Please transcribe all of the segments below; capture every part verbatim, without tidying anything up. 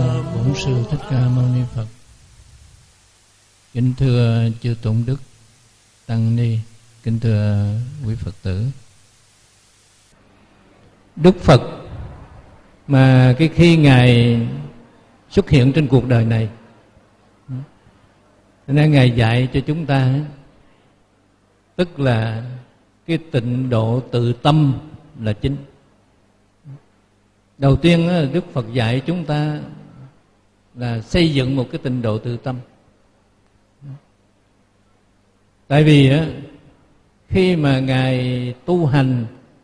Bổn Sư Thích Ca Mâu Ni Phật. Kính thưa chư Tôn Đức, Tăng Ni, kính thưa quý Phật tử. Đức Phật mà cái khi Ngài xuất hiện trên cuộc đời này, nên Ngài dạy cho chúng ta, tức là cái tịnh độ tự tâm là chính. Đầu tiên Đức Phật dạy chúng ta là xây dựng một cái tịnh độ tự tâm. Tại vì khi mà Ngài tu hành,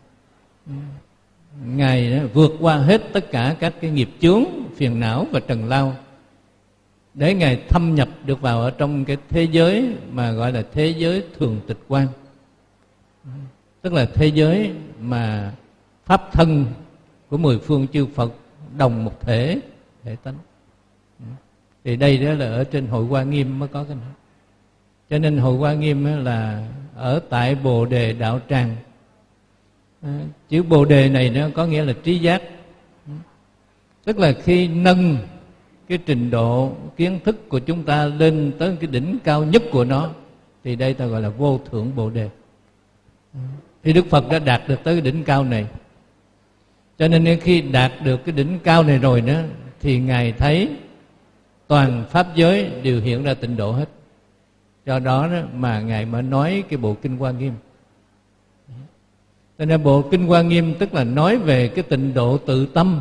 Ngài vượt qua hết tất cả các cái nghiệp chướng, phiền não và trần lao, để Ngài thâm nhập được vào ở trong cái thế giới mà gọi là thế giới thường tịch quan, tức là thế giới mà pháp thân của mười phương chư Phật đồng một thể, thể tánh. Thì đây đó là ở trên Hội Hoa Nghiêm mới có cái này. Cho nên Hội Hoa Nghiêm là ở tại Bồ Đề Đạo Tràng. Chữ Bồ Đề này nó có nghĩa là trí giác, tức là khi nâng cái trình độ kiến thức của chúng ta lên tới cái đỉnh cao nhất của nó, thì đây ta gọi là vô thượng Bồ Đề. Thì Đức Phật đã đạt được tới cái đỉnh cao này. Cho nên khi đạt được cái đỉnh cao này rồi đó, thì Ngài thấy toàn pháp giới đều hiện ra tịnh độ hết. Do đó, đó mà Ngài mới nói cái bộ Kinh Hoa Nghiêm. Cho nên bộ Kinh Hoa Nghiêm tức là nói về cái tịnh độ tự tâm.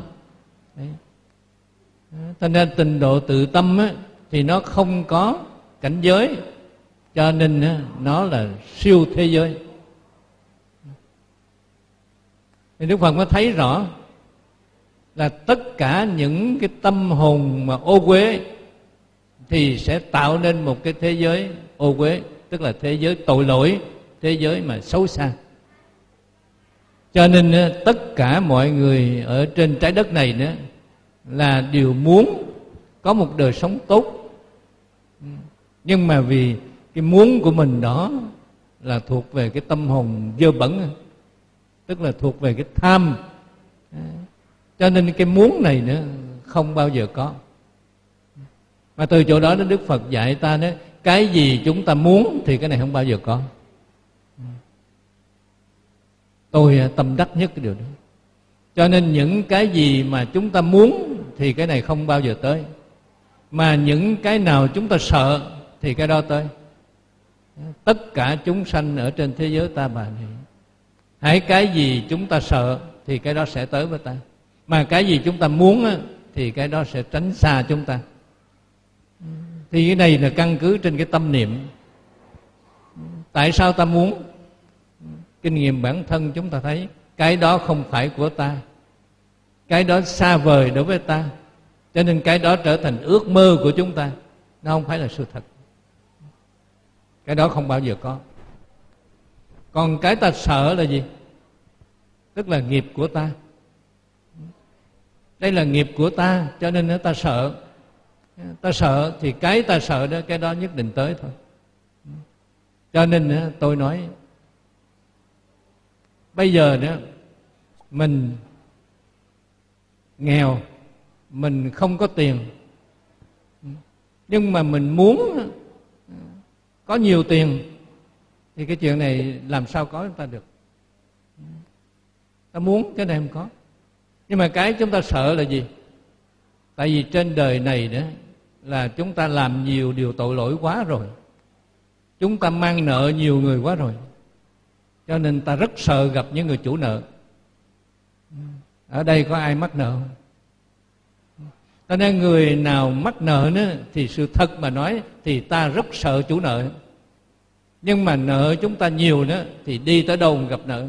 Cho nên tịnh độ tự tâm á, thì nó không có cảnh giới, cho nên á, nó là siêu thế giới. Thì Đức Phật mới thấy rõ là tất cả những cái tâm hồn mà ô uế thì sẽ tạo nên một cái thế giới ô uế, tức là thế giới tội lỗi, thế giới mà xấu xa. Cho nên tất cả mọi người ở trên trái đất này nữa là đều muốn có một đời sống tốt, nhưng mà vì cái muốn của mình đó là thuộc về cái tâm hồn dơ bẩn, tức là thuộc về cái tham, cho nên cái muốn này nữa không bao giờ có. Mà từ chỗ đó Đức Phật dạy ta đó, cái gì chúng ta muốn thì cái này không bao giờ có. Tôi tâm đắc nhất cái điều đó. Cho nên những cái gì mà chúng ta muốn thì cái này không bao giờ tới, mà những cái nào chúng ta sợ thì cái đó tới. Tất cả chúng sanh ở trên thế giới ta bà này, hãy cái gì chúng ta sợ thì cái đó sẽ tới với ta, mà cái gì chúng ta muốn thì cái đó sẽ tránh xa chúng ta. Thì cái này là căn cứ trên cái tâm niệm. Tại sao ta muốn? Kinh nghiệm bản thân chúng ta thấy cái đó không phải của ta, cái đó xa vời đối với ta, cho nên cái đó trở thành ước mơ của chúng ta. Nó không phải là sự thật. Cái đó không bao giờ có. Còn cái ta sợ là gì? Tức là nghiệp của ta. Đây là nghiệp của ta, cho nên ta sợ. Ta sợ thì cái ta sợ đó, cái đó nhất định tới thôi. Cho nên tôi nói, bây giờ đó mình nghèo, mình không có tiền, nhưng mà mình muốn có nhiều tiền, thì cái chuyện này làm sao có chúng ta được? Ta muốn cái này không có. Nhưng mà cái chúng ta sợ là gì? Tại vì trên đời này đó là chúng ta làm nhiều điều tội lỗi quá rồi, chúng ta mang nợ nhiều người quá rồi, cho nên ta rất sợ gặp những người chủ nợ. Ở đây có ai mắc nợ không? Cho nên người nào mắc nợ nữa thì sự thật mà nói thì ta rất sợ chủ nợ. Nhưng mà nợ chúng ta nhiều nữa thì đi tới đâu mà gặp nợ?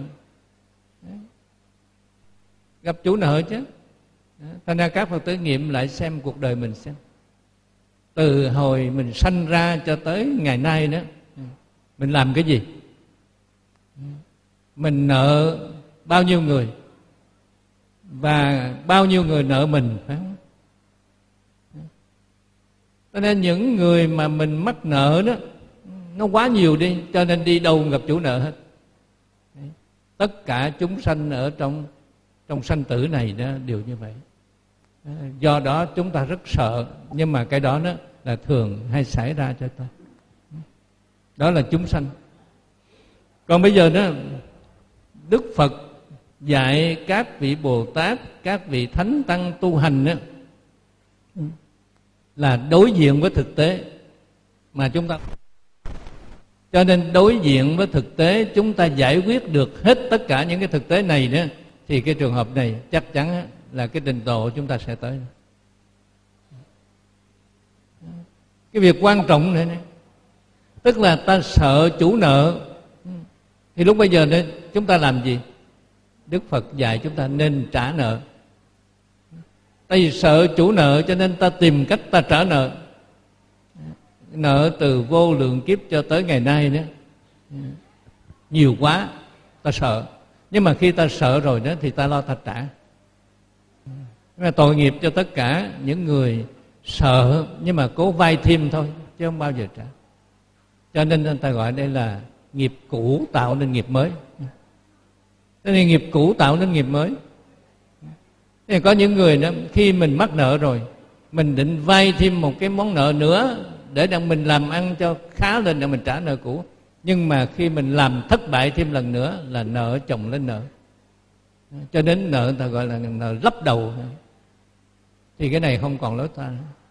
Gặp chủ nợ chứ. Thành ra các Phật tử nghiệm lại xem cuộc đời mình xem. Từ hồi mình sanh ra cho tới ngày nay đó, mình làm cái gì? Mình nợ bao nhiêu người, và bao nhiêu người nợ mình, phải không? Cho nên những người mà mình mắc nợ đó nó quá nhiều đi, cho nên đi đâu gặp chủ nợ hết. Tất cả chúng sanh ở trong trong sanh tử này đó đều như vậy. Do đó chúng ta rất sợ, nhưng mà cái đó, đó là thường hay xảy ra cho ta. Đó là chúng sanh. Còn bây giờ đó, Đức Phật dạy các vị Bồ Tát, các vị Thánh Tăng tu hành đó, là đối diện với thực tế mà chúng ta. Cho nên đối diện với thực tế, chúng ta giải quyết được hết tất cả những cái thực tế này đó, thì cái trường hợp này chắc chắn là cái trình độ chúng ta sẽ tới. Cái việc quan trọng này, này tức là ta sợ chủ nợ, thì lúc bây giờ này, chúng ta làm gì? Đức Phật dạy chúng ta nên trả nợ. Tại vì sợ chủ nợ cho nên ta tìm cách ta trả nợ. Nợ từ vô lượng kiếp cho tới ngày nay đó nhiều quá, ta sợ. Nhưng mà khi ta sợ rồi đó thì ta lo ta trả. Mà tội nghiệp cho tất cả những người sợ nhưng mà cố vay thêm thôi, chứ không bao giờ trả. Cho nên người ta gọi đây là nghiệp cũ tạo nên nghiệp mới. Cho nên nghiệp cũ tạo nên nghiệp mới. Thì có những người đó, khi mình mắc nợ rồi, mình định vay thêm một cái món nợ nữa để rằng mình làm ăn cho khá lên để mình trả nợ cũ. Nhưng mà khi mình làm thất bại thêm lần nữa là nợ chồng lên nợ, cho đến nợ người ta gọi là nợ lấp đầu. Thì cái này không còn lối thoát.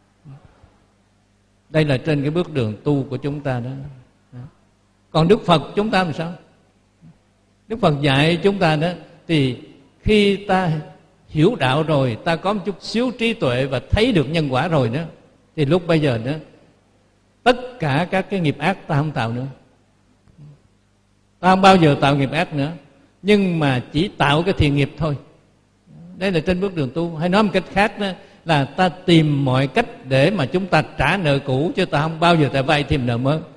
Đây là trên cái bước đường tu của chúng ta đó. Còn Đức Phật chúng ta làm sao? Đức Phật dạy chúng ta đó, thì khi ta hiểu đạo rồi, ta có một chút xíu trí tuệ và thấy được nhân quả rồi đó, thì lúc bây giờ đó, tất cả các cái nghiệp ác ta không tạo nữa. Ta không bao giờ tạo nghiệp ác nữa, nhưng mà chỉ tạo cái thiện nghiệp thôi. Đây là trên bước đường tu. Hay nói một cách khác đó, là ta tìm mọi cách để mà chúng ta trả nợ cũ, chứ ta không bao giờ ta vay thêm nợ mới.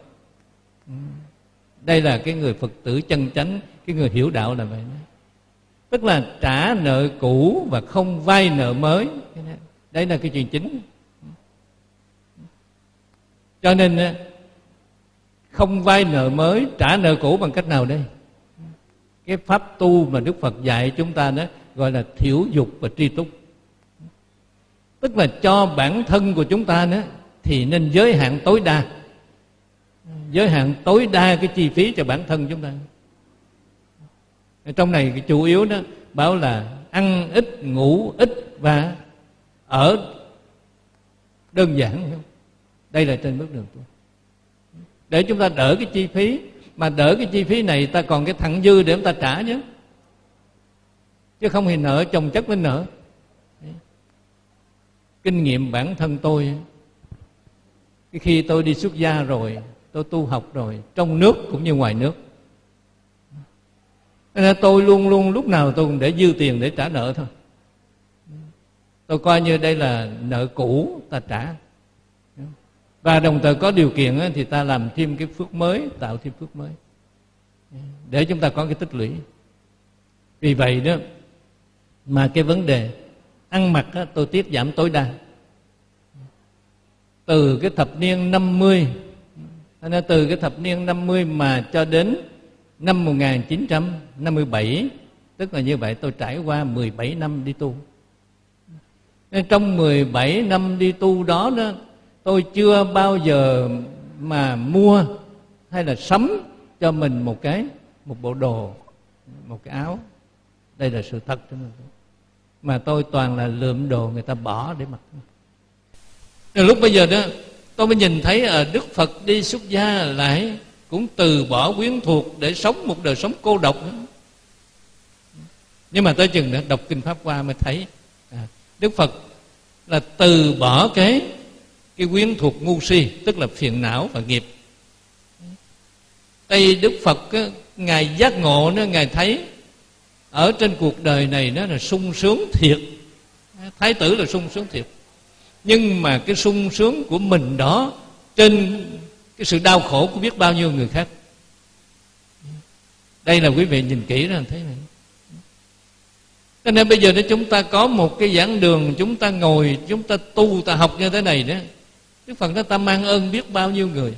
Đây là cái người Phật tử chân chánh, cái người hiểu đạo là vậy. Tức là trả nợ cũ và không vay nợ mới. Đây là cái chuyện chính. Cho nên không vay nợ mới, trả nợ cũ bằng cách nào đây? Cái pháp tu mà Đức Phật dạy chúng ta đó gọi là thiểu dục và tri túc. Tức là cho bản thân của chúng ta đó thì nên giới hạn tối đa, giới hạn tối đa cái chi phí cho bản thân chúng ta. Trong này cái chủ yếu đó bảo là ăn ít, ngủ ít và ở đơn giản. Đây là trên bước đường tu, để chúng ta đỡ cái chi phí. Mà đỡ cái chi phí này, ta còn cái thặng dư để chúng ta trả chứ, chứ không thì nợ chồng chất lên nợ. Kinh nghiệm bản thân tôi, khi tôi đi xuất gia rồi, tôi tu học rồi, trong nước cũng như ngoài nước, nên tôi luôn luôn lúc nào tôi cũng để dư tiền để trả nợ thôi. Tôi coi như đây là nợ cũ ta trả, và đồng thời có điều kiện thì ta làm thêm cái phước mới, tạo thêm phước mới để chúng ta có cái tích lũy. Vì vậy đó mà cái vấn đề ăn mặc đó, tôi tiết giảm tối đa. Từ cái thập niên năm mươi, nên từ cái thập niên năm mươi mà cho đến năm một nghìn chín trăm năm mươi bảy, tức là như vậy tôi trải qua mười bảy năm đi tu. Nên trong mười bảy năm đi tu đó, đó tôi chưa bao giờ mà mua hay là sắm cho mình một cái một bộ đồ, một cái áo. Đây là sự thật. Mà tôi toàn là lượm đồ người ta bỏ để mặc. Rồi lúc bây giờ đó tôi mới nhìn thấy ở Đức Phật đi xuất gia lại cũng từ bỏ quyến thuộc để sống một đời sống cô độc nữa. Nhưng mà tới chừng đã đọc kinh Pháp Hoa mới thấy à, Đức Phật là từ bỏ cái cái quyến thuộc ngu si, tức là phiền não và nghiệp. Đây Đức Phật á, Ngài giác ngộ đó, Ngài thấy ở trên cuộc đời này nó là sung sướng thiệt. Thái tử là sung sướng thiệt, nhưng mà cái sung sướng của mình đó trên cái sự đau khổ của biết bao nhiêu người khác. Đây là quý vị nhìn kỹ ra thấy này. Cho nên bây giờ nếu chúng ta có một cái giảng đường, chúng ta ngồi, chúng ta tu, ta học như thế này đó, Đức Phật nói ta mang ơn biết bao nhiêu người.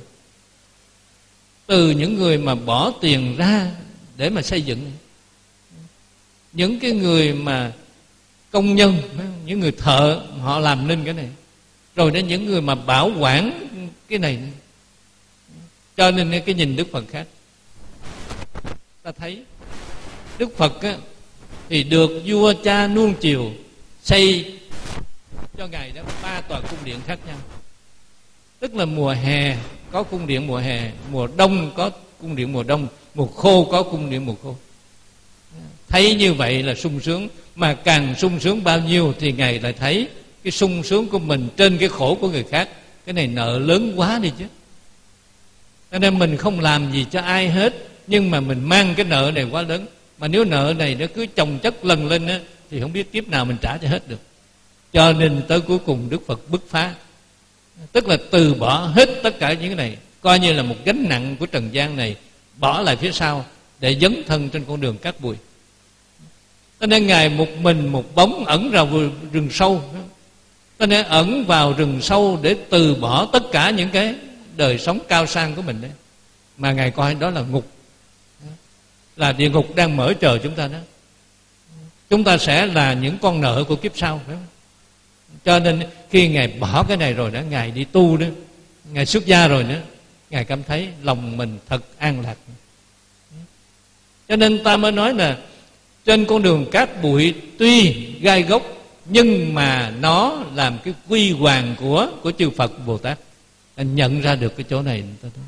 Từ những người mà bỏ tiền ra để mà xây dựng, những cái người mà công nhân, những người thợ họ làm nên cái này, rồi đến những người mà bảo quản cái này. Cho nên cái nhìn Đức Phật khác. Ta thấy Đức Phật á, thì được vua cha nuông chiều, xây cho ngài đó ba tòa cung điện khác nhau. Tức là mùa hè có cung điện mùa hè, mùa đông có cung điện mùa đông, mùa khô có cung điện mùa khô. Thấy như vậy là sung sướng, mà càng sung sướng bao nhiêu thì ngài lại thấy cái sung sướng của mình trên cái khổ của người khác. Cái này nợ lớn quá đi chứ. Cho nên mình không làm gì cho ai hết, nhưng mà mình mang cái nợ này quá lớn. Mà nếu nợ này nó cứ chồng chất lần lên á, thì không biết kiếp nào mình trả cho hết được. Cho nên tới cuối cùng Đức Phật bứt phá, tức là từ bỏ hết tất cả những cái này, coi như là một gánh nặng của trần gian này, bỏ lại phía sau để dấn thân trên con đường cát bụi. Cho nên ngài một mình một bóng ẩn vào rừng sâu. Cho nên ẩn vào rừng sâu để từ bỏ tất cả những cái đời sống cao sang của mình đấy, mà ngài coi đó là ngục, là địa ngục đang mở chờ chúng ta đó. Chúng ta sẽ là những con nợ của kiếp sau, phải không? Cho nên khi ngài bỏ cái này rồi đó, ngài đi tu đó, ngài xuất gia rồi nữa, ngài cảm thấy lòng mình thật an lạc. Cho nên ta mới nói là trên con đường cát bụi tuy gai góc, nhưng mà nó làm cái quy hoàng của của chư Phật Bồ Tát. Anh nhận ra được cái chỗ này.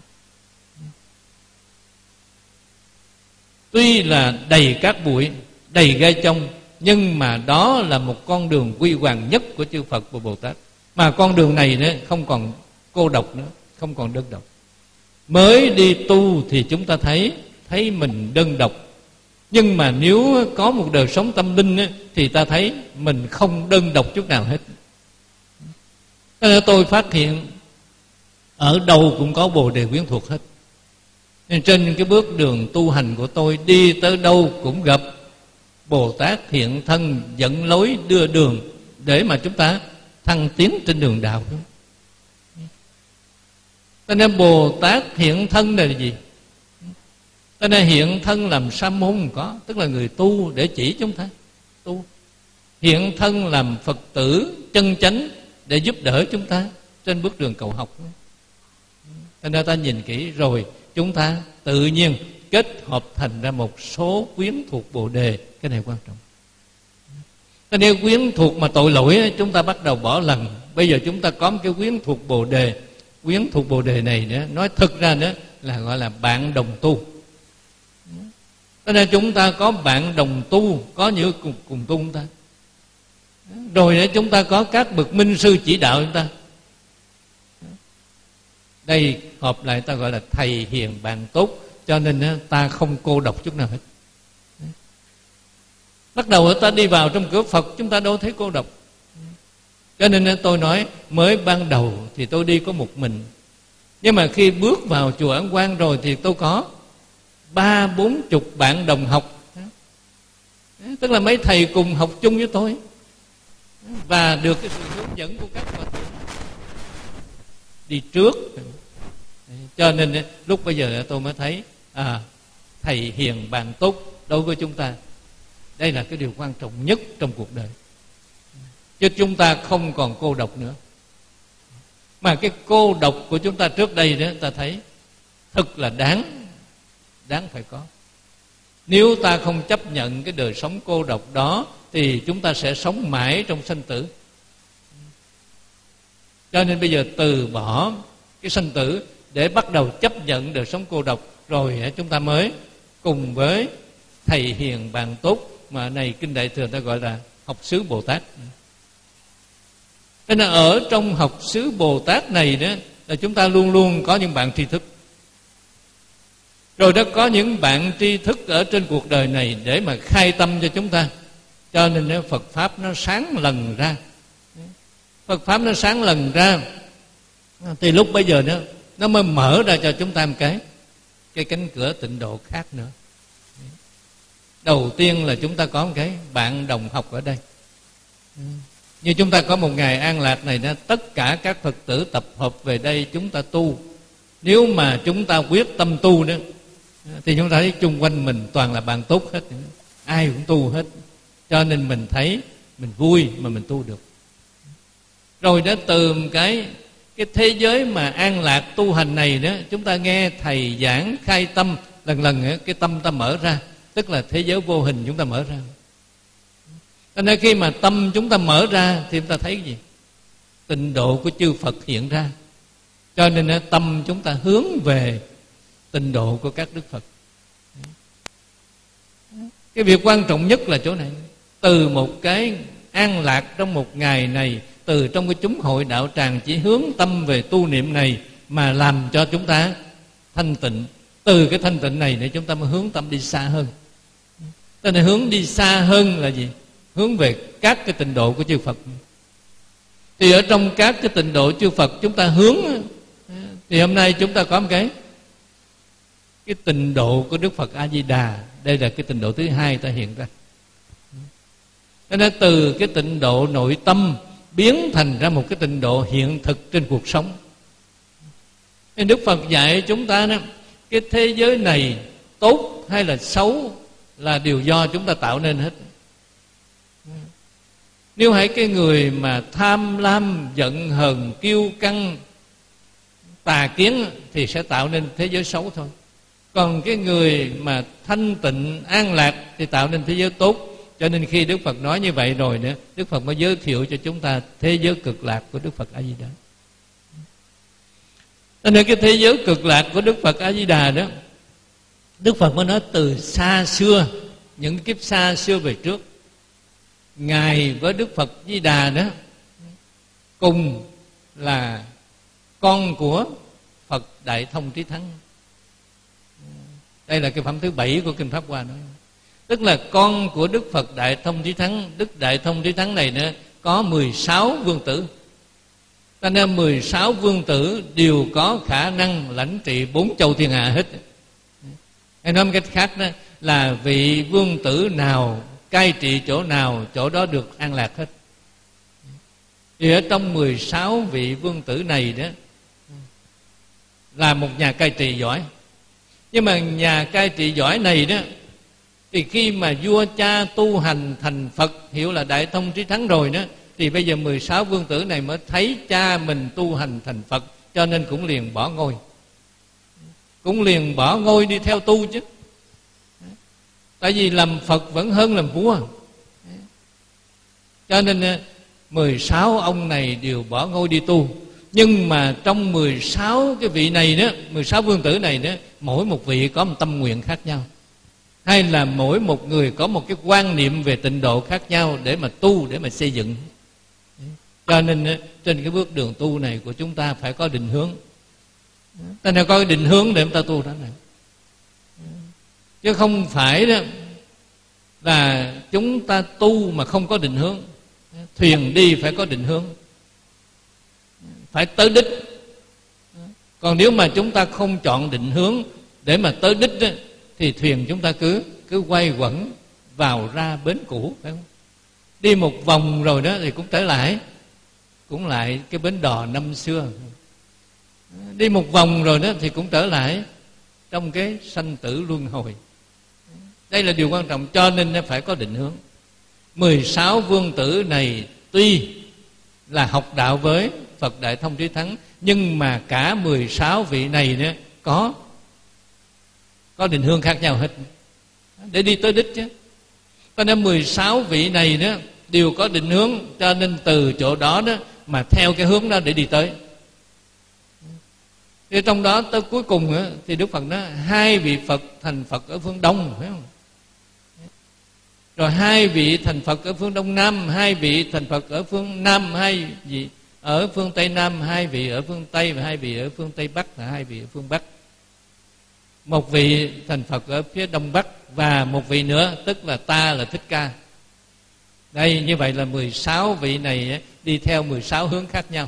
Tuy là đầy cát bụi, đầy gai trong, nhưng mà đó là một con đường quy hoàng nhất của chư Phật và Bồ Tát. Mà con đường này nữa không còn cô độc nữa, không còn đơn độc. Mới đi tu thì chúng ta thấy thấy mình đơn độc, nhưng mà nếu có một đời sống tâm linh ấy, thì ta thấy mình không đơn độc chút nào hết. Tôi phát hiện ở đâu cũng có Bồ Đề quyến thuộc hết. Nên trên cái bước đường tu hành của tôi, đi tới đâu cũng gặp Bồ Tát hiện thân dẫn lối đưa đường để mà chúng ta thăng tiến trên đường đạo. Cho nên Bồ Tát hiện thân này là gì? Cho nên hiện thân làm sa môn có, tức là người tu để chỉ chúng ta tu. Hiện thân làm Phật tử chân chánh để giúp đỡ chúng ta trên bước đường cầu học. Cho nên ta nhìn kỹ rồi chúng ta tự nhiên kết hợp thành ra một số quyến thuộc Bồ Đề. Cái này quan trọng. Cho nên quyến thuộc mà tội lỗi chúng ta bắt đầu bỏ lần. Bây giờ chúng ta có một cái quyến thuộc Bồ Đề. Quyến thuộc Bồ Đề này nữa, nói thực ra nữa là gọi là bạn đồng tu. Cho nên chúng ta có bạn đồng tu, có những cùng, cùng tu chúng ta. Rồi nữa chúng ta có các bậc minh sư chỉ đạo chúng ta. Đây hợp lại ta gọi là thầy hiền bạn tốt. Cho nên ta không cô độc chút nào hết. Bắt đầu ta đi vào trong cửa Phật, chúng ta đâu thấy cô độc. Cho nên tôi nói mới ban đầu thì tôi đi có một mình, nhưng mà khi bước vào chùa Ấn Quang rồi thì tôi có ba bốn chục bạn đồng học, tức là mấy thầy cùng học chung với tôi, và được cái sự hướng dẫn của các Phật đi trước. Cho nên lúc bây giờ tôi mới thấy à, thầy hiền bạn tốt đối với chúng ta. Đây là cái điều quan trọng nhất trong cuộc đời. Chứ chúng ta không còn cô độc nữa. Mà cái cô độc của chúng ta trước đây đó, ta thấy thật là đáng Đáng phải có. Nếu ta không chấp nhận cái đời sống cô độc đó thì chúng ta sẽ sống mãi trong sanh tử. Cho nên bây giờ từ bỏ cái sanh tử để bắt đầu chấp nhận đời sống cô độc, rồi chúng ta mới cùng với thầy hiền bạn tốt, mà này Kinh Đại Thừa ta gọi là học xứ Bồ Tát. Nên là ở trong học xứ Bồ Tát này đó, là chúng ta luôn luôn có những bạn tri thức. Rồi đó có những bạn tri thức ở trên cuộc đời này để mà khai tâm cho chúng ta. Cho nên Phật Pháp nó sáng lần ra. Phật Pháp nó sáng lần ra thì lúc bây giờ nó, nó mới mở ra cho chúng ta một cái Cái cánh cửa tịnh độ khác nữa. Đầu tiên là chúng ta có một cái bạn đồng học ở đây. Như chúng ta có một ngày an lạc này đó, tất cả các Phật tử tập hợp về đây chúng ta tu. Nếu mà chúng ta quyết tâm tu đó thì chúng ta thấy chung quanh mình toàn là bạn tốt hết, ai cũng tu hết. Cho nên mình thấy mình vui mà mình tu được. Rồi đó, từ cái cái thế giới mà an lạc tu hành này đó, chúng ta nghe thầy giảng khai tâm, lần lần đó, cái tâm ta mở ra, tức là thế giới vô hình chúng ta mở ra. Cho nên khi mà tâm chúng ta mở ra thì chúng ta thấy cái gì? Tịnh độ của chư Phật hiện ra. Cho nên đó, tâm chúng ta hướng về tịnh độ của các Đức Phật. Cái việc quan trọng nhất là chỗ này. Từ một cái an lạc trong một ngày này, từ trong cái chúng hội đạo tràng chỉ hướng tâm về tu niệm này mà làm cho chúng ta thanh tịnh. Từ cái thanh tịnh này để chúng ta mới hướng tâm đi xa hơn. Cho nên hướng đi xa hơn là gì? Hướng về các cái tịnh độ của chư Phật. Thì ở trong các cái tịnh độ chư Phật chúng ta hướng, thì hôm nay chúng ta có một cái cái tịnh độ của Đức Phật A Di Đà. Đây là cái tịnh độ thứ hai ta hiện ra. Cho nên từ cái tịnh độ nội tâm biến thành ra một cái tịnh độ hiện thực trên cuộc sống. Nên Đức Phật dạy chúng ta đó, cái thế giới này tốt hay là xấu là điều do chúng ta tạo nên hết. Nếu hãy cái người mà tham lam, giận hờn, kiêu căng, tà kiến thì sẽ tạo nên thế giới xấu thôi. Còn cái người mà thanh tịnh, an lạc thì tạo nên thế giới tốt. Cho nên khi Đức Phật nói như vậy rồi nữa, Đức Phật mới giới thiệu cho chúng ta thế giới cực lạc của Đức Phật A Di Đà. Cho nên cái thế giới cực lạc của Đức Phật A Di Đà đó, Đức Phật mới nói từ xa xưa, những kiếp xa xưa về trước, Ngài với Đức Phật Di Đà đó cùng là con của Phật Đại Thông Trí Thắng. Đây là cái phẩm thứ bảy của Kinh Pháp Hoa nói. Tức là con của Đức Phật Đại Thông Trí Thắng. Đức Đại Thông Trí Thắng này nữa có mười sáu vương tử. Cho nên mười sáu vương tử đều có khả năng lãnh trị bốn châu thiên hạ hết. Hay nói một cách khác đó, là vị vương tử nào cai trị chỗ nào, chỗ đó được an lạc hết. Thì ở trong mười sáu vị vương tử này đó là một nhà cai trị giỏi. Nhưng mà nhà cai trị giỏi này đó, thì khi mà vua cha tu hành thành Phật, hiểu là Đại Thông Trí Thắng rồi đó, thì bây giờ mười sáu vương tử này mới thấy cha mình tu hành thành Phật, cho nên cũng liền bỏ ngôi. Cũng liền bỏ ngôi đi theo tu chứ. Tại vì làm Phật vẫn hơn làm vua. Cho nên mười sáu ông này đều bỏ ngôi đi tu. Nhưng mà trong mười sáu cái vị này đó, mười sáu vương tử này đó, mỗi một vị có một tâm nguyện khác nhau, hay là mỗi một người có một cái quan niệm về tịnh độ khác nhau để mà tu, để mà xây dựng. Cho nên trên cái bước đường tu này của chúng ta phải có định hướng. Ta nên có cái định hướng để chúng ta tu đó này. Chứ không phải đó là chúng ta tu mà không có định hướng. Thuyền đi phải có định hướng, phải tới đích. Còn nếu mà chúng ta không chọn định hướng để mà tới đích đó, thì thuyền chúng ta cứ cứ quay quẩn vào ra bến cũ, phải không? Đi một vòng rồi đó thì cũng trở lại, cũng lại cái bến đò năm xưa. Đi một vòng rồi đó thì cũng trở lại trong cái sanh tử luân hồi. Đây là điều quan trọng, cho nên phải có định hướng. mười sáu vương tử này tuy là học đạo với Phật Đại Thông Trí Thắng, nhưng mà cả mười sáu vị này nữa có có định hướng khác nhau hết để đi tới đích chứ. Cho nên mười sáu vị này đó đều có định hướng, cho nên từ chỗ đó đó mà theo cái hướng đó để đi tới. Thì trong đó tới cuối cùng đó, thì Đức Phật nói hai vị Phật thành Phật ở phương Đông, phải không? Rồi hai vị thành Phật ở phương Đông Nam, hai vị thành Phật ở phương Nam, hai vị ở phương Tây Nam, hai vị ở phương Tây, và hai vị ở phương Tây Bắc, và hai vị ở phương Bắc. Một vị thành Phật ở phía Đông Bắc, và một vị nữa tức là ta là Thích Ca. Đây, như vậy là mười sáu vị này đi theo mười sáu hướng khác nhau.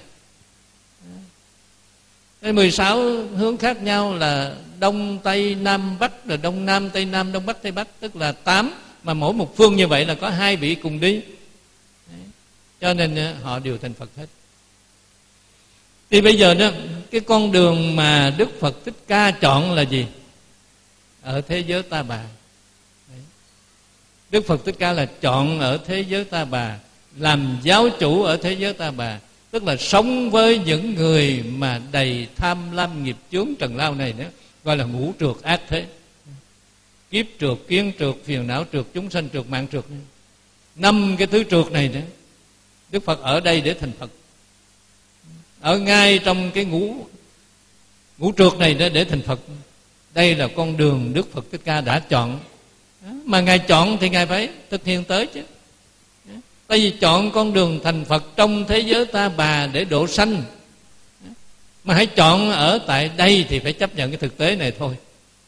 mười sáu hướng khác nhau là Đông, Tây, Nam, Bắc, rồi Đông, Nam, Tây, Nam, Đông, Bắc, Tây, Bắc, tức là tám. Mà mỗi một phương như vậy là có hai vị cùng đi. Cho nên họ đều thành Phật hết. Thì bây giờ đó, cái con đường mà Đức Phật Thích Ca chọn là gì? Ở thế giới Ta Bà. Đức Phật Thích Ca là chọn ở thế giới Ta Bà, làm giáo chủ ở thế giới ta bà, tức là sống với những người mà đầy tham lam nghiệp chướng trần lao này nữa, gọi là ngũ trược ác thế. Kiếp trược, kiến trược, phiền não trược, chúng sanh trược, mạng trược. Năm cái thứ trược này nữa, Đức Phật ở đây để thành Phật, ở ngay trong cái ngũ ngũ trược này để thành Phật. Đây là con đường Đức Phật Thích Ca đã chọn, mà Ngài chọn thì Ngài phải thực hiện tới chứ. Tại vì chọn con đường thành Phật trong thế giới ta bà để độ sanh, mà hãy chọn ở tại đây thì phải chấp nhận cái thực tế này thôi.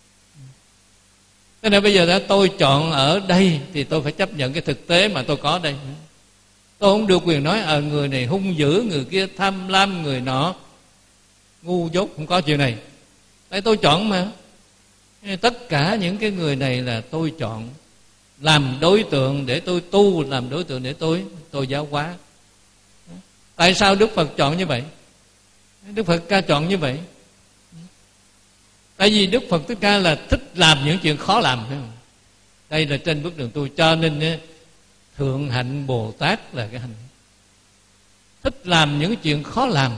Thế nên bây giờ đã tôi chọn ở đây thì tôi phải chấp nhận cái thực tế mà tôi có đây. Tôi không được quyền nói ở người này hung dữ, người kia tham lam, người nọ ngu dốt, không có chuyện này. Tại tôi chọn mà. Tất cả những cái người này là tôi chọn làm đối tượng để tôi tu, làm đối tượng để tôi tôi giáo hóa. Tại sao Đức Phật chọn như vậy? Đức Phật Ca chọn như vậy tại vì Đức Phật Thích Ca là thích làm những chuyện khó làm. Đây là trên bước đường tu, cho nên thượng hạnh Bồ Tát là cái hành thích làm những chuyện khó làm.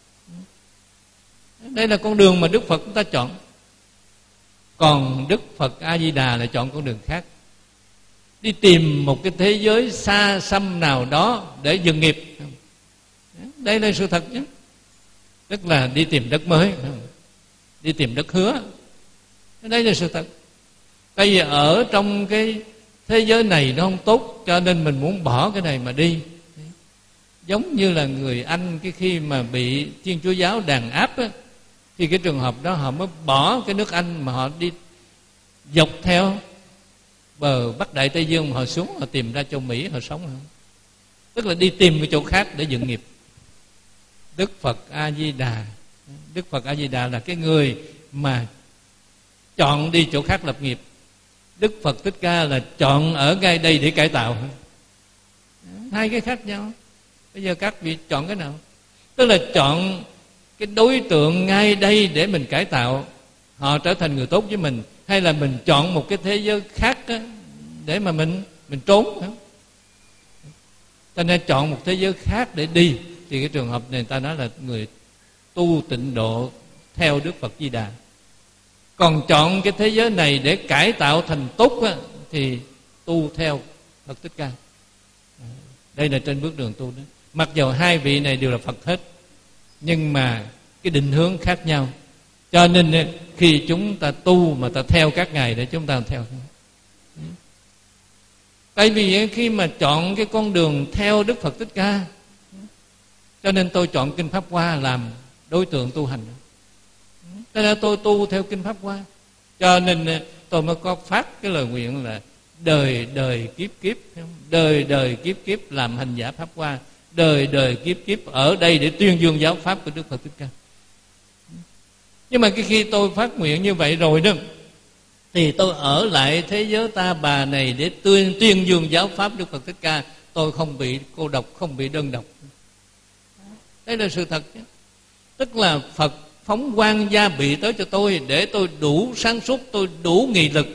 Đây là con đường mà Đức Phật chúng ta chọn. Còn Đức Phật A Di Đà lại chọn con đường khác, đi tìm một cái thế giới xa xăm nào đó để dừng nghiệp. Đây là sự thật chứ. Tức là đi tìm đất mới, đi tìm đất hứa. Đây là sự thật. Tại vì ở trong cái thế giới này nó không tốt, cho nên mình muốn bỏ cái này mà đi. Giống như là người Anh cái khi mà bị Thiên Chúa giáo đàn áp á, thì cái trường hợp đó họ mới bỏ cái nước Anh mà họ đi dọc theo bờ Bắc Đại Tây Dương, mà họ xuống họ tìm ra châu Mỹ họ sống. Tức là đi tìm cái chỗ khác để dựng nghiệp. Đức Phật A Di Đà, Đức Phật A Di Đà là cái người mà chọn đi chỗ khác lập nghiệp. Đức Phật Thích Ca là chọn ở ngay đây để cải tạo. Hai cái khác nhau. Bây giờ các vị chọn cái nào? Tức là chọn cái đối tượng ngay đây để mình cải tạo họ trở thành người tốt với mình, hay là mình chọn một cái thế giới khác để mà mình mình trốn. Cho nên chọn một thế giới khác để đi, thì cái trường hợp này người ta nói là người tu tịnh độ theo Đức Phật Di Đà. Còn chọn cái thế giới này để cải tạo thành tốt á, thì tu theo Phật Thích Ca. Đây là trên bước đường tu đó. Mặc dù hai vị này đều là Phật hết, nhưng mà cái định hướng khác nhau. Cho nên khi chúng ta tu mà ta theo các ngài để chúng ta theo. Tại vì khi mà chọn cái con đường theo Đức Phật Thích Ca, cho nên tôi chọn Kinh Pháp Hoa làm đối tượng tu hành. Cho nên tôi tu theo Kinh Pháp Hoa. Cho nên tôi mới có phát cái lời nguyện là đời đời kiếp kiếp, đời đời kiếp kiếp làm hành giả Pháp Hoa, đời đời kiếp kiếp ở đây để tuyên dương giáo pháp của Đức Phật Thích Ca. Nhưng mà cái khi tôi phát nguyện như vậy rồi đó, thì tôi ở lại thế giới ta bà này để tuyên tuyên dương giáo pháp Đức Phật Thích Ca. Tôi không bị cô độc, không bị đơn độc. Đây là sự thật chứ. Tức là Phật phóng quang gia bị tới cho tôi để tôi đủ sáng suốt, tôi đủ nghị lực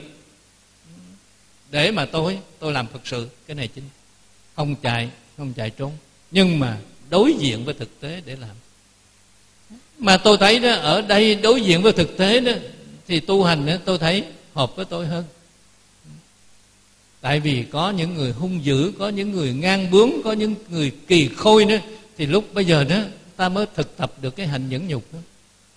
để mà tôi tôi làm Phật sự. Cái này chính không chạy, không chạy trốn, nhưng mà đối diện với thực tế để làm. Mà tôi thấy đó, ở đây đối diện với thực tế đó, thì tu hành đó, tôi thấy hợp với tôi hơn. Tại vì có những người hung dữ, có những người ngang bướng, có những người kỳ khôi nữa, thì lúc bây giờ đó ta mới thực tập được cái hành nhẫn nhục đó.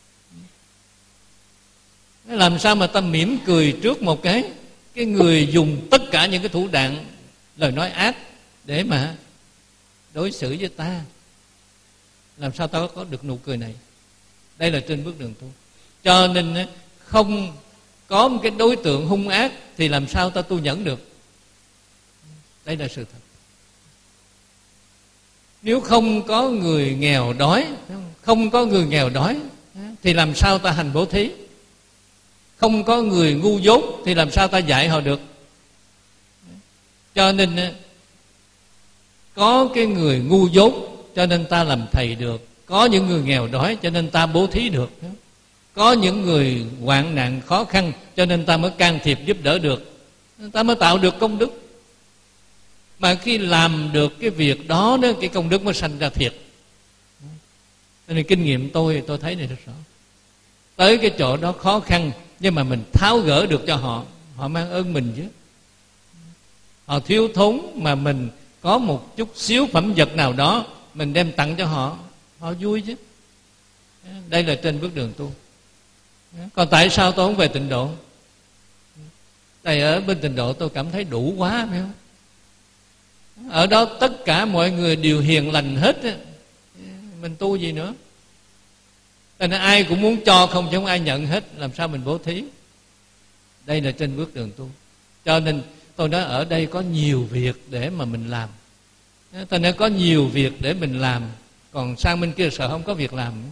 Làm sao mà ta mỉm cười trước một cái cái người dùng tất cả những cái thủ đoạn lời nói ác để mà đối xử với ta? Làm sao ta có được nụ cười này? Đây là trên bước đường tu. Cho nên không có một cái đối tượng hung ác thì làm sao ta tu nhẫn được? Đây là sự thật. Nếu không có người nghèo đói, không có người nghèo đói thì làm sao ta hành bố thí? Không có người ngu dốt thì làm sao ta dạy họ được? Cho nên có cái người ngu dốt cho nên ta làm thầy được, có những người nghèo đói cho nên ta bố thí được, có những người hoạn nạn khó khăn cho nên ta mới can thiệp giúp đỡ được, ta mới tạo được công đức. Mà khi làm được cái việc đó đó, cái công đức mới sanh ra thiệt. Cho nên kinh nghiệm tôi tôi thấy này rất rõ. Tới cái chỗ đó khó khăn, nhưng mà mình tháo gỡ được cho họ, họ mang ơn mình chứ. Họ thiếu thốn mà mình có một chút xíu phẩm vật nào đó mình đem tặng cho họ, họ vui chứ. Đây là trên bước đường tu. Còn tại sao tôi không về Tịnh Độ? Tại ở bên Tịnh Độ tôi cảm thấy đủ quá, phải không? Ở đó tất cả mọi người đều hiền lành hết, mình tu gì nữa? Cho nên ai cũng muốn cho không chứ không ai nhận hết, làm sao mình bố thí? Đây là trên bước đường tu. Cho nên tôi nói ở đây có nhiều việc để mà mình làm. Tôi nói có nhiều việc để mình làm, còn sang bên kia sợ không có việc làm.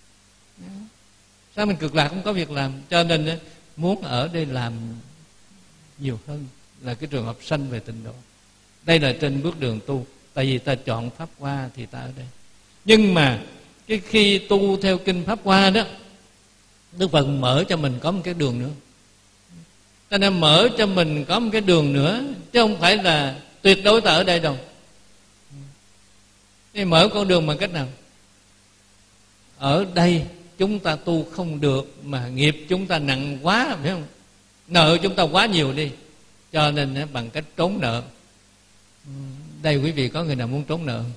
Sang bên Cực Lạc không có việc làm. Cho nên muốn ở đây làm nhiều hơn là cái trường hợp sanh về Tịnh Độ. Đây là trên bước đường tu. Tại vì ta chọn Pháp Hoa thì ta ở đây. Nhưng mà cái khi tu theo kinh Pháp Hoa đó, Đức Phật mở cho mình có một cái đường nữa. Cho nên mở cho mình có một cái đường nữa, chứ không phải là tuyệt đối ta ở đây đâu. Thì mở con đường bằng cách nào? Ở đây chúng ta tu không được, mà nghiệp chúng ta nặng quá, phải không? Nợ chúng ta quá nhiều đi, cho nên bằng cách trốn nợ. Đây quý vị có người nào muốn trốn nợ?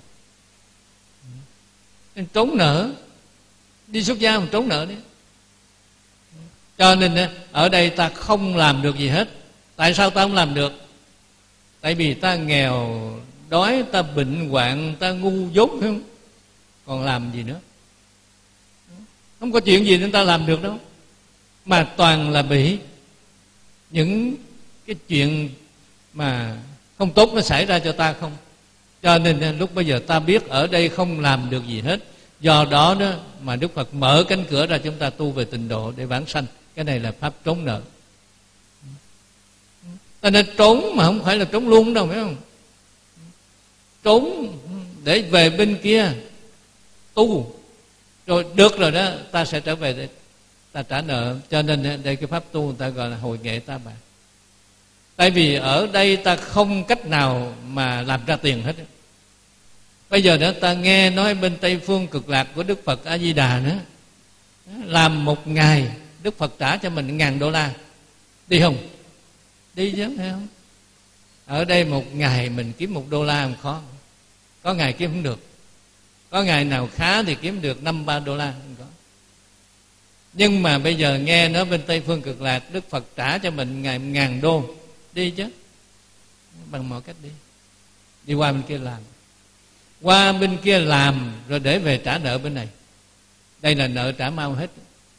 Trốn nợ, đi xuất gia mà trốn nợ đi. Cho nên ở đây ta không làm được gì hết. Tại sao ta không làm được? Tại vì ta nghèo đói, ta bệnh hoạn, ta ngu dốt, phải không? Còn làm gì nữa? Không có chuyện gì nên ta làm được đâu. Mà toàn là bị những cái chuyện mà không tốt nó xảy ra cho ta không. Cho nên lúc bây giờ ta biết ở đây không làm được gì hết. Do đó đó mà Đức Phật mở cánh cửa ra chúng ta tu về Tịnh Độ để vãng sanh. Cái này là pháp trốn nợ. Ta nên trốn mà không phải là trốn luôn đâu, phải không? Trốn để về bên kia tu, rồi được rồi đó ta sẽ trở về để ta trả nợ. Cho nên đây cái pháp tu người ta gọi là hồi nghệ ta bà. Tại vì ở đây ta không cách nào mà làm ra tiền hết. Bây giờ đó ta nghe nói bên Tây Phương Cực Lạc của Đức Phật A Di Đà nữa, làm một ngày Đức Phật trả cho mình ngàn đô la, đi không? Đi chứ, phải không? Ở đây một ngày mình kiếm một đô la không khó. Có ngày kiếm không được. Có ngày nào khá thì kiếm được năm ba đô la không có. Nhưng mà bây giờ nghe nói bên Tây Phương Cực Lạc Đức Phật trả cho mình ngày ngàn đô, đi chứ, bằng mọi cách đi. Đi qua bên kia làm, qua bên kia làm rồi để về trả nợ bên này. Đây là nợ trả mau hết.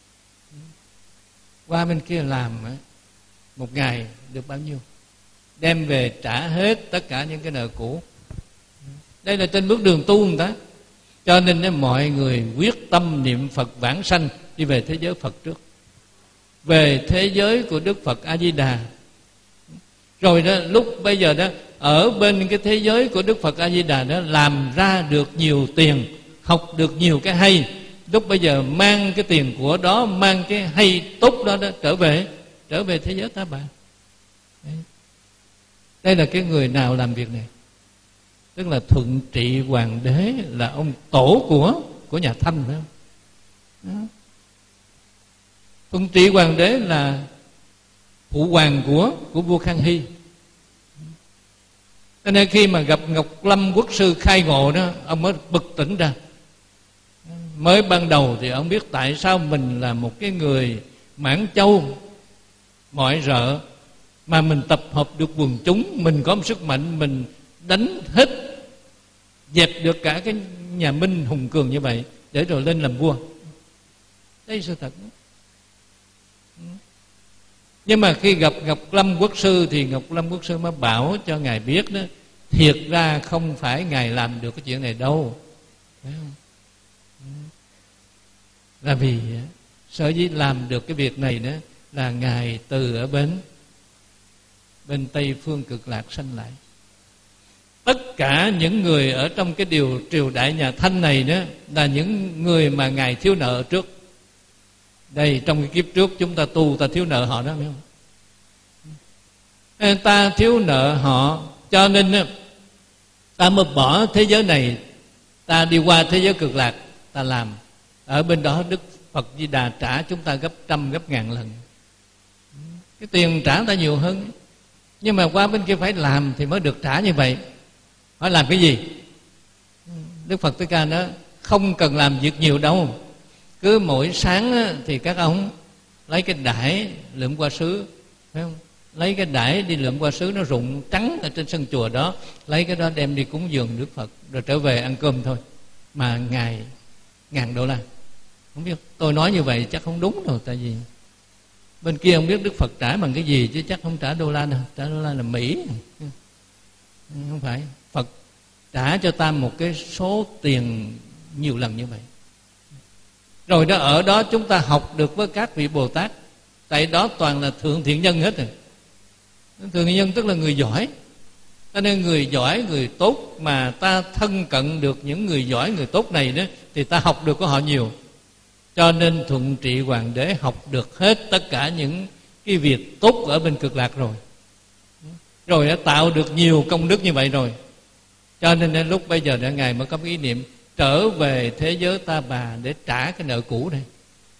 Qua bên kia làm một ngày được bao nhiêu, đem về trả hết tất cả những cái nợ cũ. Đây là trên bước đường tu người ta. Cho nên mọi người quyết tâm niệm Phật vãng sanh, đi về thế giới Phật trước, về thế giới của Đức Phật A Di Đà. Rồi đó lúc bây giờ đó ở bên cái thế giới của Đức Phật A Di Đà đó làm ra được nhiều tiền, học được nhiều cái hay. Lúc bây giờ mang cái tiền của đó, mang cái hay tốt đó, đó trở về trở về thế giới Ta Bà. Đấy. Đây là cái người nào làm việc này? Tức là Thuận Trị Hoàng đế là ông tổ của của nhà Thanh, phải không? Đó. Thuận Trị Hoàng đế là phụ hoàng của của vua Khang Hy. Cho nên khi mà gặp Ngọc Lâm Quốc sư khai ngộ đó, ông mới bừng tỉnh ra. Mới ban đầu thì ông biết tại sao mình là một cái người Mãn Châu mọi rợ, mà mình tập hợp được quần chúng, mình có một sức mạnh, mình đánh hết, dẹp được cả cái nhà Minh hùng cường như vậy, để rồi lên làm vua. Đây là sự thật. Nhưng mà khi gặp Ngọc Lâm Quốc sư thì Ngọc Lâm Quốc sư mới bảo cho ngài biết đó, thiệt ra không phải ngài làm được cái chuyện này đâu, phải không? Là vì sở dĩ làm được cái việc này đó là ngài từ ở bên bên Tây Phương Cực Lạc sanh lại. Tất cả những người ở trong cái điều triều đại nhà Thanh này đó là những người mà ngài thiếu nợ trước. Đây trong cái kiếp trước chúng ta tu, ta thiếu nợ họ đó, phải không? Ta thiếu nợ họ, cho nên Ta mới bỏ thế giới này, ta đi qua thế giới cực lạc, ta làm. Ở bên đó Đức Phật Di Đà trả chúng ta gấp trăm gấp ngàn lần. Cái tiền trả ta nhiều hơn, nhưng mà qua bên kia phải làm thì mới được trả như vậy. Phải làm cái gì? Đức Phật Thích Ca nói không cần làm việc nhiều đâu. Cứ mỗi sáng thì các ông lấy cái đãi lượm qua sứ, phải không? Lấy cái đãi đi lượm qua sứ, nó rụng trắng ở trên sân chùa đó, lấy cái đó đem đi cúng dường Đức Phật, rồi trở về ăn cơm thôi. Mà ngày ngàn đô la. Không biết, tôi nói như vậy chắc không đúng đâu. Tại vì bên kia không biết Đức Phật trả bằng cái gì, chứ chắc không trả đô la đâu. Trả đô la là Mỹ. Không phải. Phật trả cho ta một cái số tiền nhiều lần như vậy. Rồi đó, ở đó chúng ta học được với các vị Bồ Tát. Tại đó toàn là thượng thiện nhân hết rồi. Thượng thiện nhân tức là người giỏi. Cho nên người giỏi, người tốt mà ta thân cận được những người giỏi, người tốt này đó, thì ta học được của họ nhiều. Cho nên Thuận Trị Hoàng đế học được hết tất cả những cái việc tốt ở bên cực lạc rồi. Rồi đã tạo được nhiều công đức như vậy rồi. Cho nên đến lúc bây giờ đã Ngài mới có cái ý niệm trở về thế giới Ta Bà để trả cái nợ cũ này.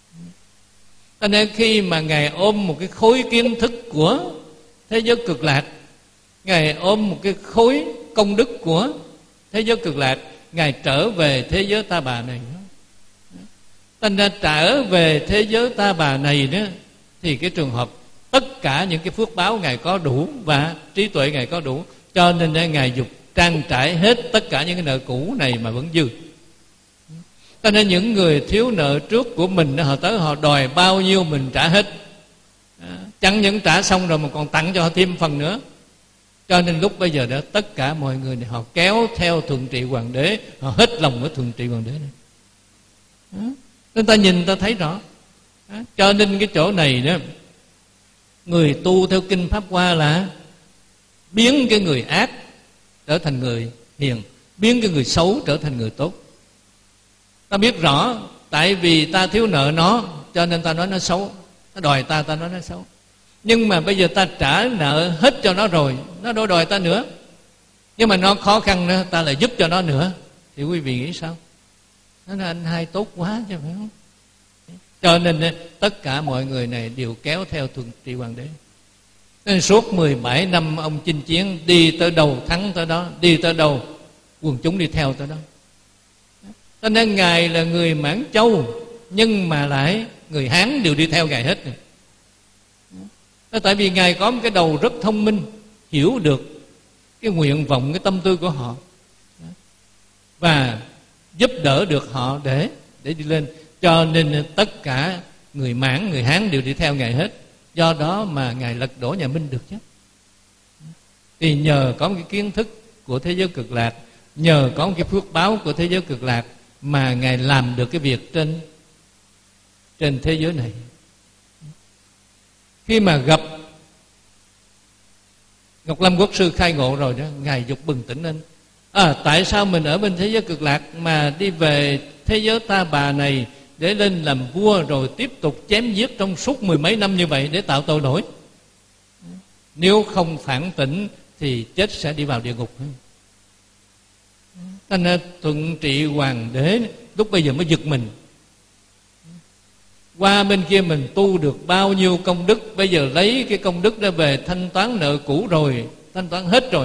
Cho nên khi mà Ngài ôm một cái khối kiến thức của thế giới cực lạc, Ngài ôm một cái khối công đức của thế giới cực lạc, Ngài trở về thế giới Ta Bà này. Thành ra trở về thế giới Ta Bà này đó, thì cái trường hợp tất cả những cái phước báo Ngài có đủ và trí tuệ Ngài có đủ, cho nên Ngài dục trang trải hết tất cả những cái nợ cũ này mà vẫn dư. Cho nên những người thiếu nợ trước của mình, họ tới họ đòi bao nhiêu mình trả hết. Chẳng những trả xong rồi mà còn tặng cho họ thêm phần nữa. Cho nên lúc bây giờ đó tất cả mọi người này họ kéo theo Thuận Trị Hoàng đế, họ hết lòng với Thuận Trị Hoàng đế này. Nên ta nhìn ta thấy rõ. Cho nên cái chỗ này đó, người tu theo Kinh Pháp Hoa là biến cái người ác trở thành người hiền, biến cái người xấu trở thành người tốt. Ta biết rõ, tại vì ta thiếu nợ nó, cho nên ta nói nó xấu. Nó đòi ta, ta nói nó xấu. Nhưng mà bây giờ ta trả nợ hết cho nó rồi, nó đâu đòi ta nữa. Nhưng mà nó khó khăn nữa, ta lại giúp cho nó nữa. Thì quý vị nghĩ sao? Nó nói anh hai tốt quá chứ phải không? Cho nên tất cả mọi người này đều kéo theo Thuận Trị Hoàng đế. Nên suốt mười bảy năm ông chinh chiến, đi tới đâu thắng tới đó, đi tới đâu quần chúng đi theo tới đó. Cho nên Ngài là người Mãn Châu, nhưng mà lại người Hán đều đi theo Ngài hết. Đó, tại vì Ngài có một cái đầu rất thông minh, hiểu được cái nguyện vọng, cái tâm tư của họ, và giúp đỡ được họ để để đi lên. Cho nên tất cả người Mãn, người Hán đều đi theo Ngài hết. Do đó mà Ngài lật đổ nhà Minh được chứ. Thì nhờ có một cái kiến thức của thế giới cực lạc, nhờ có một cái phước báo của thế giới cực lạc, mà Ngài làm được cái việc trên trên thế giới này. Khi mà gặp Ngọc Lâm Quốc sư khai ngộ rồi đó, Ngài dục bừng tỉnh lên. À, tại sao mình ở bên thế giới cực lạc mà đi về thế giới Ta Bà này để lên làm vua, rồi tiếp tục chém giết trong suốt mười mấy năm như vậy để tạo tội lỗi? Nếu không phản tỉnh thì chết sẽ đi vào địa ngục. Thành ra Thuận Trị Hoàng đế lúc bây giờ mới giật mình. Qua bên kia mình tu được bao nhiêu công đức, bây giờ lấy cái công đức đó về thanh toán nợ cũ rồi, thanh toán hết rồi,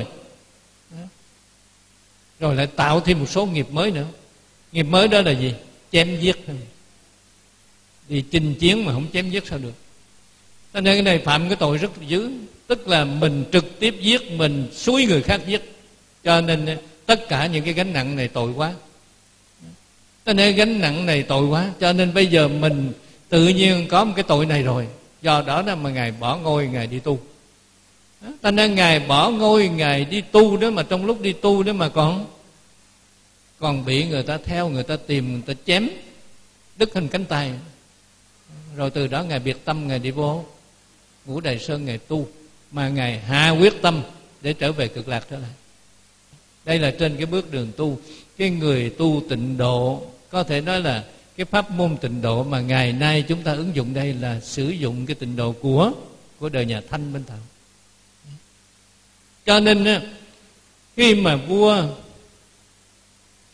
rồi lại tạo thêm một số nghiệp mới nữa. Nghiệp mới đó là gì? Chém giết thôi. Đi chinh chiến mà không chém giết sao được? Cho nên cái này phạm cái tội rất dữ. Tức là mình trực tiếp giết, mình xúi người khác giết. Cho nên tất cả những cái gánh nặng này tội quá. Cho nên gánh nặng này tội quá. Cho nên bây giờ mình tự nhiên có một cái tội này rồi. Do đó mà Ngài bỏ ngôi, Ngài đi tu. Cho nên Ngài bỏ ngôi, Ngài đi tu đó, mà trong lúc đi tu đó mà còn Còn bị người ta theo, người ta tìm, người ta chém đứt hình cánh tay. Rồi từ đó Ngài biệt tâm, Ngài đi vô Ngũ Đài Sơn, Ngài tu. Mà Ngài hạ quyết tâm để trở về cực lạc trở lại. Đây là trên cái bước đường tu. Cái người tu tịnh độ, có thể nói là cái pháp môn tịnh độ mà ngày nay chúng ta ứng dụng đây là sử dụng cái tịnh độ của của đời nhà Thanh Minh Thảo. Cho nên khi mà vua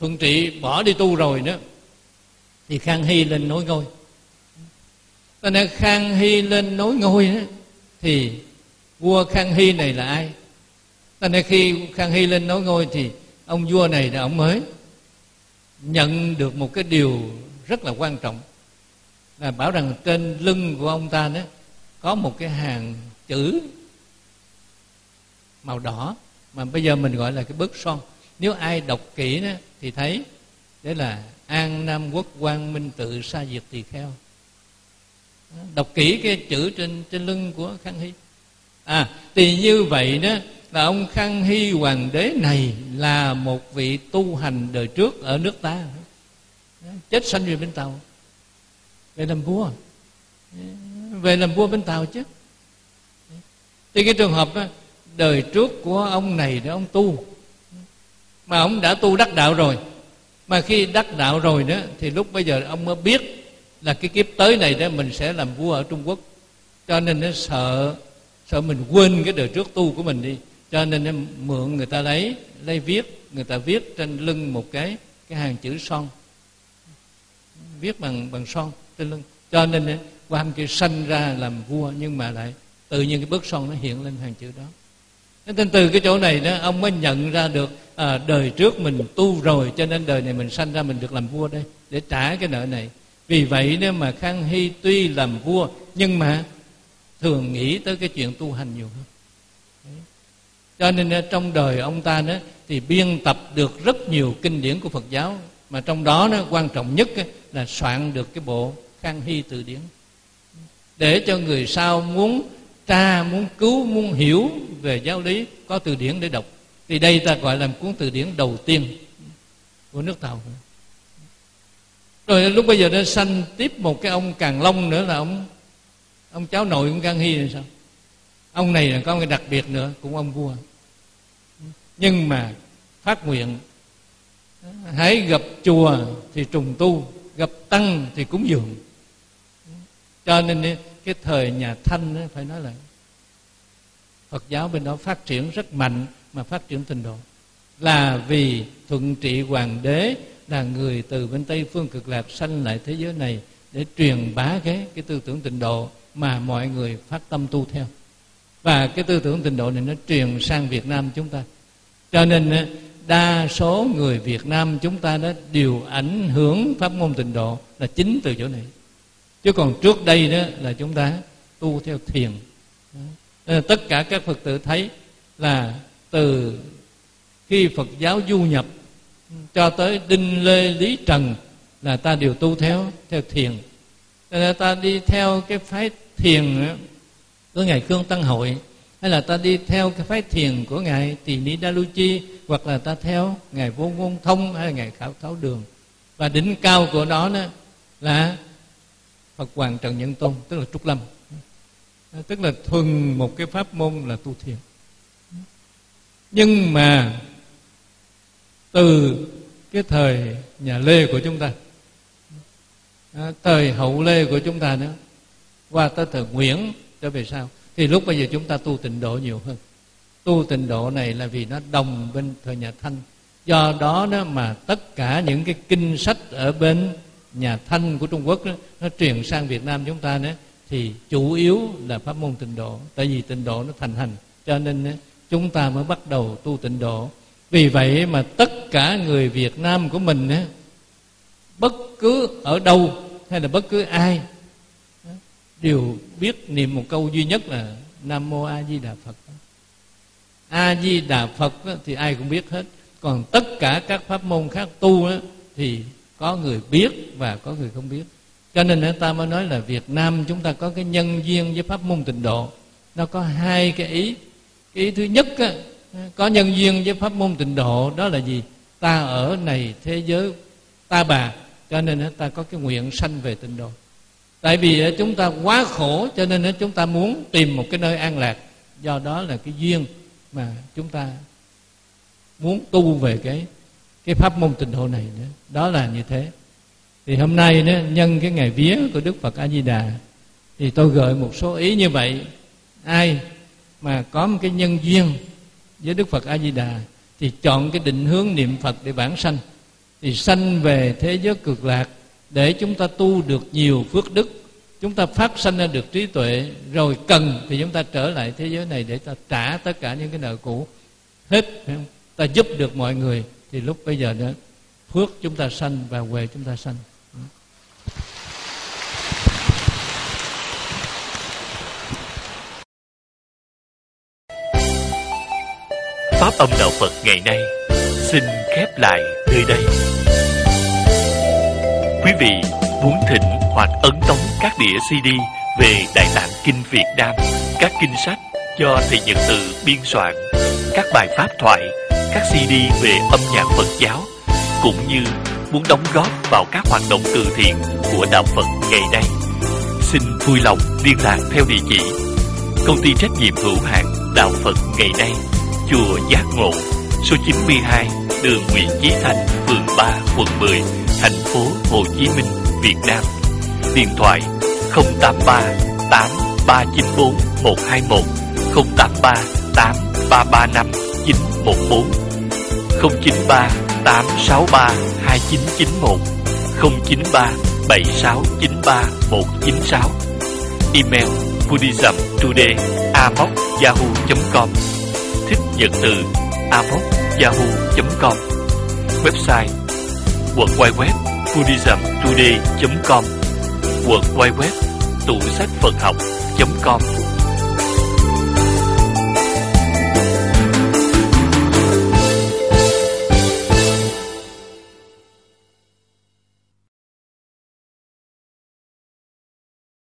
Thuận Trị bỏ đi tu rồi đó thì Khang Hy lên nối ngôi. Cho nên Khang Hy lên nối ngôi đó, thì vua Khang Hy này là ai? Cho nên khi Khang Hy lên nối ngôi thì ông vua này là ông mới nhận được một cái điều rất là quan trọng, là bảo rằng trên lưng của ông ta đó có một cái hàng chữ màu đỏ mà bây giờ mình gọi là cái bớt son. Nếu ai đọc kỹ đó thì thấy đấy là An Nam Quốc Quang Minh Tự Sa Diệt Tỳ Kheo. Đọc kỹ cái chữ trên trên lưng của Khang Hy. À, thì như vậy đó là ông Khang Hy hoàng đế này là một vị tu hành đời trước ở nước ta, chết sanh về bên Tàu, về làm vua, về làm vua bên Tàu chứ. Thì cái trường hợp đó, đời trước của ông này đó ông tu, mà ông đã tu đắc đạo rồi, mà khi đắc đạo rồi đó thì lúc bây giờ ông mới biết là cái kiếp tới này đó mình sẽ làm vua ở Trung Quốc, cho nên nó sợ sợ mình quên cái đời trước tu của mình đi, cho nên nó mượn người ta lấy lấy viết, người ta viết trên lưng một cái cái hàng chữ son, viết bằng bằng son trên lưng, cho nên Quan kia sanh ra làm vua, nhưng mà lại tự nhiên cái bớt son nó hiện lên hàng chữ đó. Nên từ cái chỗ này đó ông mới nhận ra được à, đời trước mình tu rồi, cho nên đời này mình sanh ra mình được làm vua đây để trả cái nợ này. Vì vậy nếu mà Khang Hy tuy làm vua nhưng mà thường nghĩ tới cái chuyện tu hành nhiều hơn. Đấy. Cho nên trong đời ông ta đó thì biên tập được rất nhiều kinh điển của Phật giáo, mà trong đó nó quan trọng nhất là soạn được cái bộ Khang Hy Từ Điển, để cho người sau muốn tra, muốn cứu, muốn hiểu về giáo lý có từ điển để đọc. Thì đây ta gọi là cuốn từ điển đầu tiên của nước Tàu. Rồi lúc bây giờ nó sanh tiếp một cái ông Càn Long nữa, là ông ông cháu nội ông Khang Hy là sao? Ông này là có một cái đặc biệt nữa, cũng ông vua, nhưng mà phát nguyện hãy gặp chùa thì trùng tu, gặp tăng thì cúng dường. Cho nên cái thời nhà Thanh đó, phải nói là Phật giáo bên đó phát triển rất mạnh, mà phát triển tịnh độ là vì Thuận Trị hoàng đế là người từ bên Tây phương cực lạc sanh lại thế giới này để truyền bá cái cái tư tưởng tịnh độ mà mọi người phát tâm tu theo. Và cái tư tưởng tịnh độ này nó truyền sang Việt Nam chúng ta. Cho nên đa số người Việt Nam chúng ta đó đều ảnh hưởng pháp môn tịnh độ là chính từ chỗ này. Chứ còn trước đây đó là chúng ta tu theo thiền. Nên tất cả các Phật tử thấy là từ khi Phật giáo du nhập cho tới Đinh Lê Lý Trần là ta đều tu theo theo thiền. Nên ta đi theo cái phái thiền của ngài Khương Tăng Hội, hay là ta đi theo cái phái thiền của ngài Tỳ Ni Đa Lu Chi, hoặc là ta theo ngài Vô Ngôn Thông hay là ngài Khảo Tháo Đường. Và đỉnh cao của nó đó là Phật Hoàng Trần Nhân Tôn, tức là Trúc Lâm, tức là thuần một cái pháp môn là tu thiền. Nhưng mà từ cái thời nhà Lê của chúng ta, thời hậu Lê của chúng ta nữa, qua tới thời Nguyễn trở về sau, thì lúc bây giờ chúng ta tu tịnh độ nhiều hơn. Tu tịnh độ này là vì nó đồng bên thời nhà Thanh, do đó đó mà tất cả những cái kinh sách ở bên nhà Thanh của Trung Quốc đó, nó truyền sang Việt Nam chúng ta đó, thì chủ yếu là pháp môn tịnh độ. Tại vì tịnh độ nó thành hành, cho nên đó, chúng ta mới bắt đầu tu tịnh độ. Vì vậy mà tất cả người Việt Nam của mình đó, bất cứ ở đâu hay là bất cứ ai đều biết niệm một câu duy nhất là Nam Mô A Di Đà Phật. A Di Đà Phật đó, thì ai cũng biết hết. Còn tất cả các pháp môn khác tu đó, thì có người biết và có người không biết. Cho nên ta mới nói là Việt Nam chúng ta có cái nhân duyên với pháp môn tịnh độ. Nó có hai cái ý. Cái ý thứ nhất á, có nhân duyên với pháp môn tịnh độ đó là gì? Ta ở này thế giới ta bà, cho nên ta có cái nguyện sanh về tịnh độ. Tại vì chúng ta quá khổ, cho nên chúng ta muốn tìm một cái nơi an lạc. Do đó là cái duyên mà chúng ta muốn tu về cái cái pháp môn tịnh độ này nữa. Đó là như thế. Thì hôm nay đó, nhân cái ngày vía của Đức Phật A Di Đà, thì tôi gợi một số ý như vậy. Ai mà có một cái nhân duyên với Đức Phật A Di Đà thì chọn cái định hướng niệm Phật để vãng sanh. thì sanh về thế giới cực lạc để chúng ta tu được nhiều phước đức, chúng ta phát sanh ra được trí tuệ, rồi cần thì chúng ta trở lại thế giới này để ta trả tất cả những cái nợ cũ hết, phải không? Ta giúp được mọi người thì lúc bây giờ đó phước chúng ta sanh và huệ chúng ta sanh. Pháp âm Đạo Phật ngày nay xin khép lại nơi đây. Quý vị muốn thỉnh hoặc ấn tống các đĩa xê đê về Đại Tạng Kinh Việt Nam, các kinh sách do thầy Nhật Từ biên soạn, các bài pháp thoại, các xê đê về âm nhạc Phật giáo, cũng như muốn đóng góp vào các hoạt động từ thiện của Đạo Phật ngày nay, xin vui lòng liên lạc theo địa chỉ Công ty trách nhiệm hữu hạn Đạo Phật ngày nay, Chùa Giác Ngộ, số chín mươi hai, đường Nguyễn Chí Thanh, phường ba, quận mười, thành phố Hồ Chí Minh, Việt Nam. Điện thoại không tám ba tám ba chín bốn một hai một, không tám ba tám ba ba năm chín một bốn, không chín ba tám sáu ba hai chín chín một, không chín ba bảy sáu chín ba một chín sáu. Email buddhismtoday a m o c yahoo chấm com, thích Nhật Từ a m o c yahoo chấm com. Website w w w chấm buddhismtoday chấm com, w w w tủ sách Phật học chấm com.